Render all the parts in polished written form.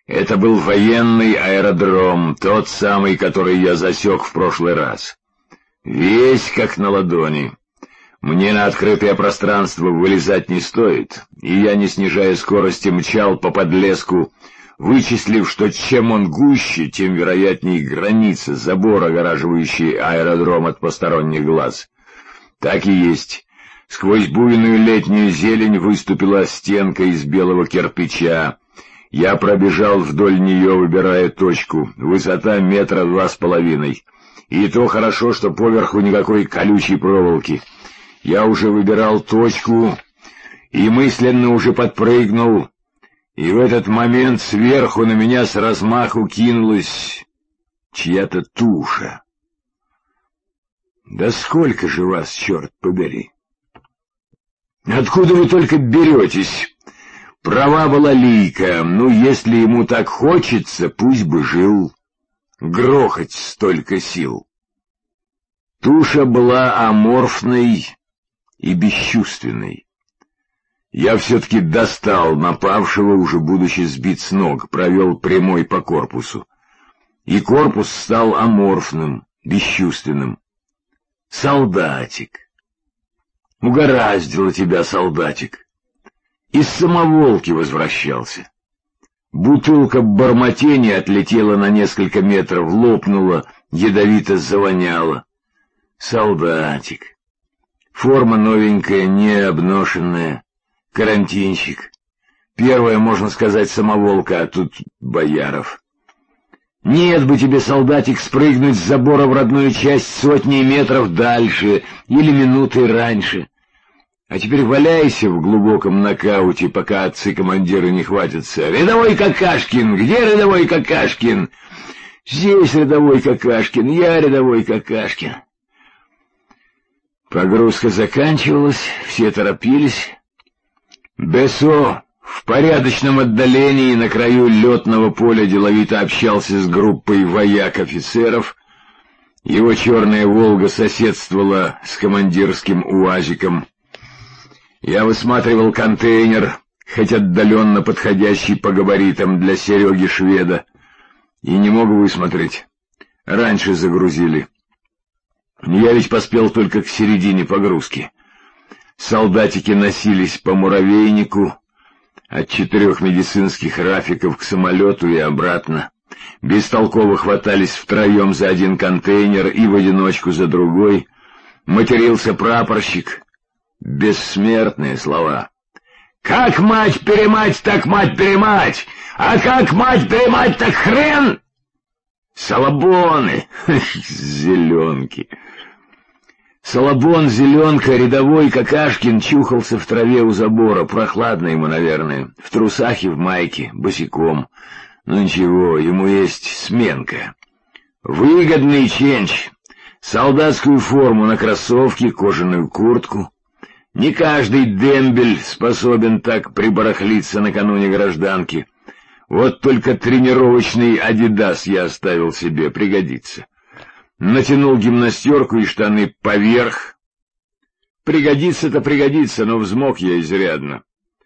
Это был военный аэродром, тот самый, который я засек в прошлый раз. Весь как на ладони. Мне на открытое пространство вылезать не стоит, и я, не снижая скорости, мчал по подлеску, вычислив, что чем он гуще, тем вероятнее граница, забор, огораживающий аэродром от посторонних глаз. Так и есть. Сквозь буйную летнюю зелень выступила стенка из белого кирпича. Я пробежал вдоль нее, выбирая точку. Высота 2,5 метра. И то хорошо, что поверху никакой колючей проволоки. Я уже выбирал точку и мысленно уже подпрыгнул, и в этот момент сверху на меня с размаху кинулась чья-то туша. Да сколько же вас, черт побери! Откуда вы только беретесь? Права была Лийка, ну, если ему так хочется, пусть бы жил. Грохать столько сил. Туша была аморфной и бесчувственной. Я все-таки достал напавшего, уже будучи сбит с ног, провел прямой по корпусу. И корпус стал аморфным, бесчувственным. Солдатик. Угораздило тебя, солдатик. Из самоволки возвращался. Бутылка бормотения отлетела на несколько метров, лопнула, ядовито завоняла. Солдатик. Форма новенькая, не обношенная. Карантинщик. Первая, можно сказать, самоволка, а тут Бояров. Нет бы тебе, солдатик, спрыгнуть с забора в родную часть сотни метров дальше или минуты раньше. А теперь валяйся в глубоком нокауте, пока отцы-командиры не хватятся. «Рядовой Какашкин! Где рядовой Какашкин?» «Здесь рядовой Какашкин, я рядовой Какашкин». Погрузка заканчивалась, все торопились. Бессо в порядочном отдалении на краю летного поля деловито общался с группой вояк-офицеров. Его черная «Волга» соседствовала с командирским УАЗиком. Я высматривал контейнер, хоть отдаленно подходящий по габаритам для Сереги Шведа, и не мог высмотреть. Раньше загрузили. Я ведь поспел только к середине погрузки. Солдатики носились по муравейнику, от 4 медицинских рафиков к самолету и обратно. Бестолково хватались втроем за один контейнер и в одиночку за другой. Матерился прапорщик. Бессмертные слова. «Как мать-перемать, так мать-перемать! А как мать-перемать, так хрен!» Салабоны! Зеленки! Салабон, зеленка, рядовой Какашкин чухался в траве у забора, прохладно ему, наверное, в трусах и в майке, босиком. Ну ничего, ему есть сменка. Выгодный ченч. Солдатскую форму на кроссовки, кожаную куртку. Не каждый дембель способен так прибарахлиться накануне гражданки. Вот только тренировочный «Адидас» я оставил себе, пригодится. Натянул гимнастерку и штаны поверх. Пригодится-то пригодится, но взмок я изрядно.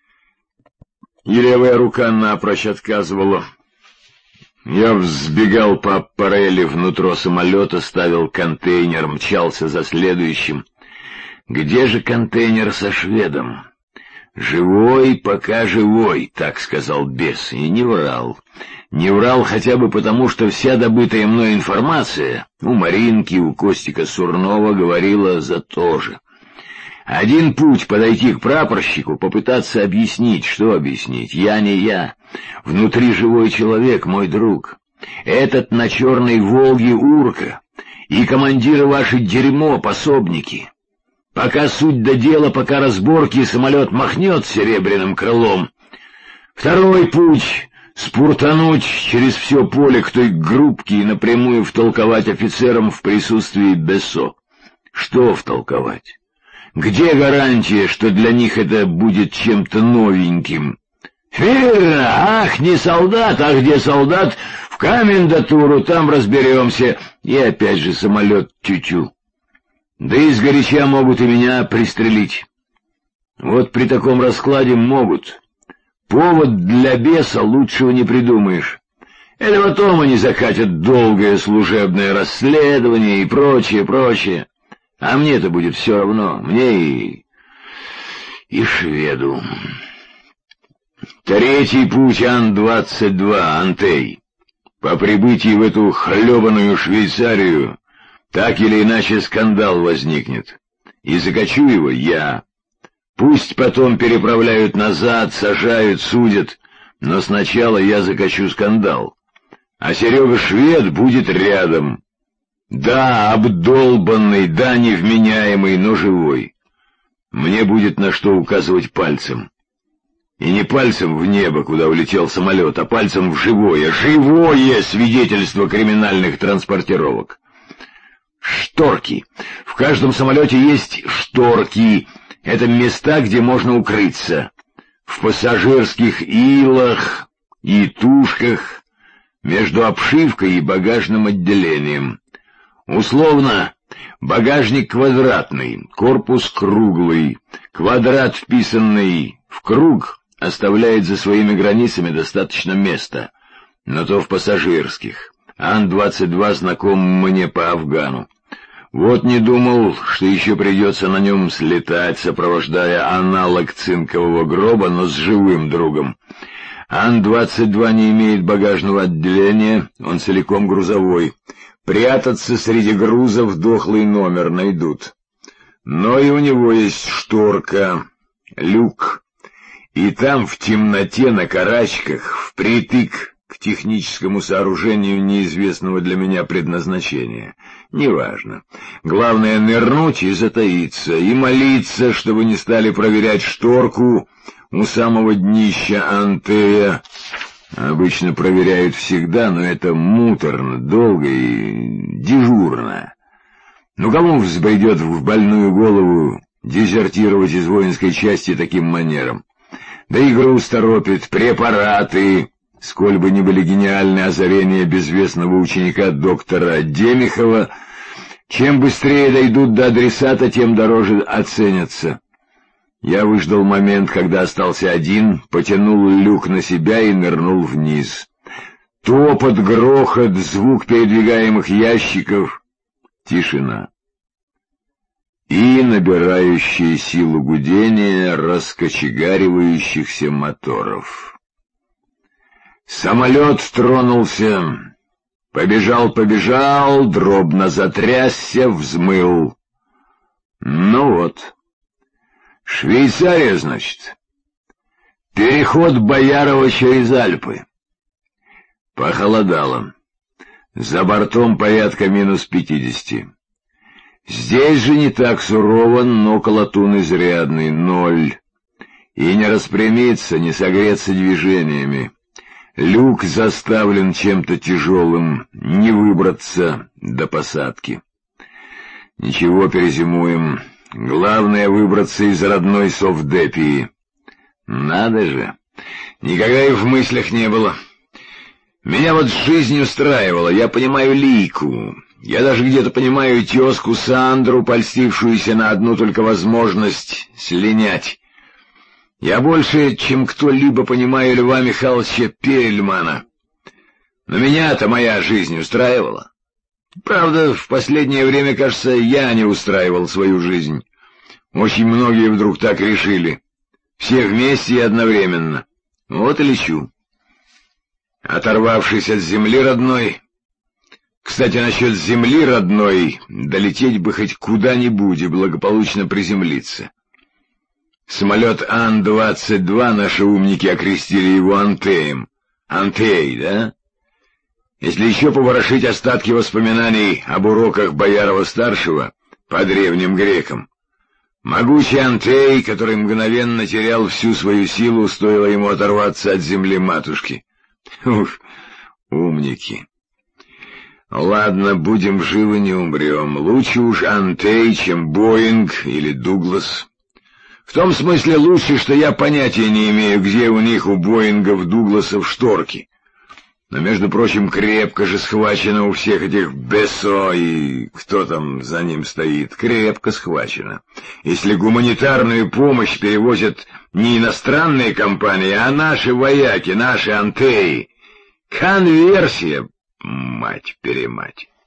И левая рука напрочь отказывала. Я взбегал по аппарели внутрь самолета, ставил контейнер, мчался за следующим. Где же контейнер со шведом? «Живой, пока живой», — так сказал бес, и не врал. Не врал хотя бы потому, что вся добытая мной информация у Маринки, у Костика Сурнова говорила за то же. Один путь — подойти к прапорщику, попытаться объяснить. Что объяснить? Я не я. Внутри живой человек, мой друг. Этот на черной «Волге» урка, и командиры ваши дерьмо, пособники. Пока суть до дела, пока разборки, самолет махнет серебряным крылом. Второй путь — спуртануть через все поле к той группке и напрямую втолковать офицерам в присутствии Бессо. Что втолковать? Где гарантия, что для них это будет чем-то новеньким? Верно! Ах, не солдат, а где солдат? В комендатуру, там разберемся. И опять же самолет тю-тю. Да и сгоряча могут и меня пристрелить. Вот при таком раскладе могут. Повод для беса лучшего не придумаешь. Это потом они закатят долгое служебное расследование и прочее. А мне-то будет все равно, мне и шведу. Третий путь Ан-22, Антей. По прибытии в эту хлебаную Швейцарию так или иначе скандал возникнет. И закачу его я. Пусть потом переправляют назад, сажают, судят, но сначала я закачу скандал. А Серега Швед будет рядом. Да, обдолбанный, да, невменяемый, но живой. Мне будет на что указывать пальцем. И не пальцем в небо, куда улетел самолет, а пальцем в живое свидетельство криминальных транспортировок. Шторки. В каждом самолете есть шторки. Это места, где можно укрыться. В пассажирских илах и тушках, между обшивкой и багажным отделением. Условно, багажник квадратный, корпус круглый, квадрат, вписанный в круг, оставляет за своими границами достаточно места, но то в пассажирских. Ан-22 знаком мне по Афгану. Вот не думал, что еще придется на нем слетать, сопровождая аналог цинкового гроба, но с живым другом. Ан-22 не имеет багажного отделения, он целиком грузовой. Прятаться среди грузов дохлый номер найдут. Но и у него есть шторка, люк. И там в темноте на карачках, впритык к техническому сооружению неизвестного для меня предназначения. Неважно. Главное — нырнуть и затаиться, и молиться, чтобы не стали проверять шторку у самого днища Антея. Обычно проверяют всегда, но это муторно, долго и дежурно. Ну кому взбредет в больную голову дезертировать из воинской части таким манером? Да и груз торопит, препараты, сколь бы ни были гениальные озарения безвестного ученика доктора Демихова, чем быстрее дойдут до адресата, тем дороже оценятся. Я выждал момент, когда остался один, потянул люк на себя и нырнул вниз. Топот, грохот, звук передвигаемых ящиков, тишина. И набирающие силу гудения раскочегаривающихся моторов. Самолет тронулся, побежал, дробно затрясся, взмыл. Ну вот, Швейцария, значит. Переход Боярова через Альпы. Похолодало. За бортом порядка -50. Здесь же не так сурово, но колотун изрядный, 0. И не распрямиться, не согреться движениями. Люк заставлен чем-то тяжелым, не выбраться до посадки. Ничего, перезимуем. Главное — выбраться из родной Совдепии. Надо же, никогда и в мыслях не было. Меня вот жизнь устраивала, я понимаю Лику. Я даже где-то понимаю тезку Сандру, польстившуюся на одну только возможность слинять. Я больше, чем кто-либо, понимаю Льва Михайловича Перельмана. Но меня-то моя жизнь устраивала. Правда, в последнее время, кажется, я не устраивал свою жизнь. Очень многие вдруг так решили. Все вместе и одновременно. Вот и лечу. Оторвавшись от земли родной... Кстати, насчет земли родной, долететь бы хоть куда-нибудь и благополучно приземлиться. Самолет Ан-22, наши умники окрестили его Антеем. Антей, да? Если еще поворошить остатки воспоминаний об уроках Боярова-старшего по древним грекам. Могучий Антей, который мгновенно терял всю свою силу, стоило ему оторваться от земли матушки. Ух, умники. Ладно, будем живы, не умрем. Лучше уж Антей, чем Боинг или Дуглас. В том смысле лучше, что я понятия не имею, где у них, у Боингов, Дугласов, шторки. Но, между прочим, крепко же схвачено у всех этих Бессо и кто там за ним стоит. Крепко схвачено. Если гуманитарную помощь перевозят не иностранные компании, а наши вояки, наши антеи. Конверсия, мать-перемать.